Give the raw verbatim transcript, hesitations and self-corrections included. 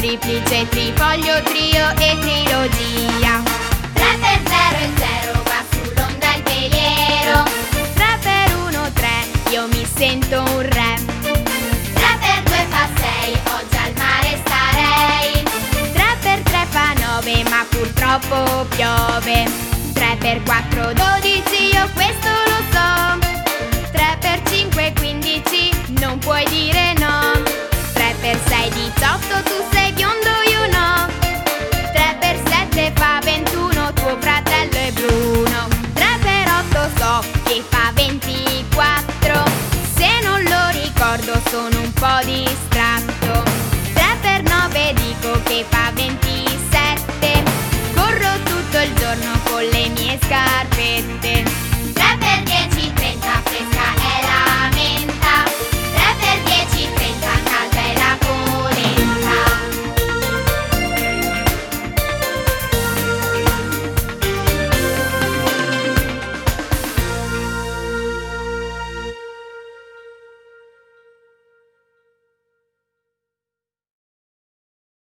triplice, trifoglio, trio e trilogia. Tre per zero è zero, va sull'onda il veliero. Tre per uno, tre, io mi sento un re. Tre per due fa sei, oggi al mare starei. Tre per tre fa nove, ma purtroppo piove. Tre per quattro, dodici, io questo lo so. Tre per cinque, quindici, non puoi dire no. Tre per sei, diciotto, tu sei biondo, io no. Tre per sette fa ventuno, tuo fratello è bruno. Tre per otto so che fa ventiquattro. Se non lo ricordo sono un po' distratto. Tre per nove dico che fa ventisette. Corro tutto il giorno con le mie scarpe.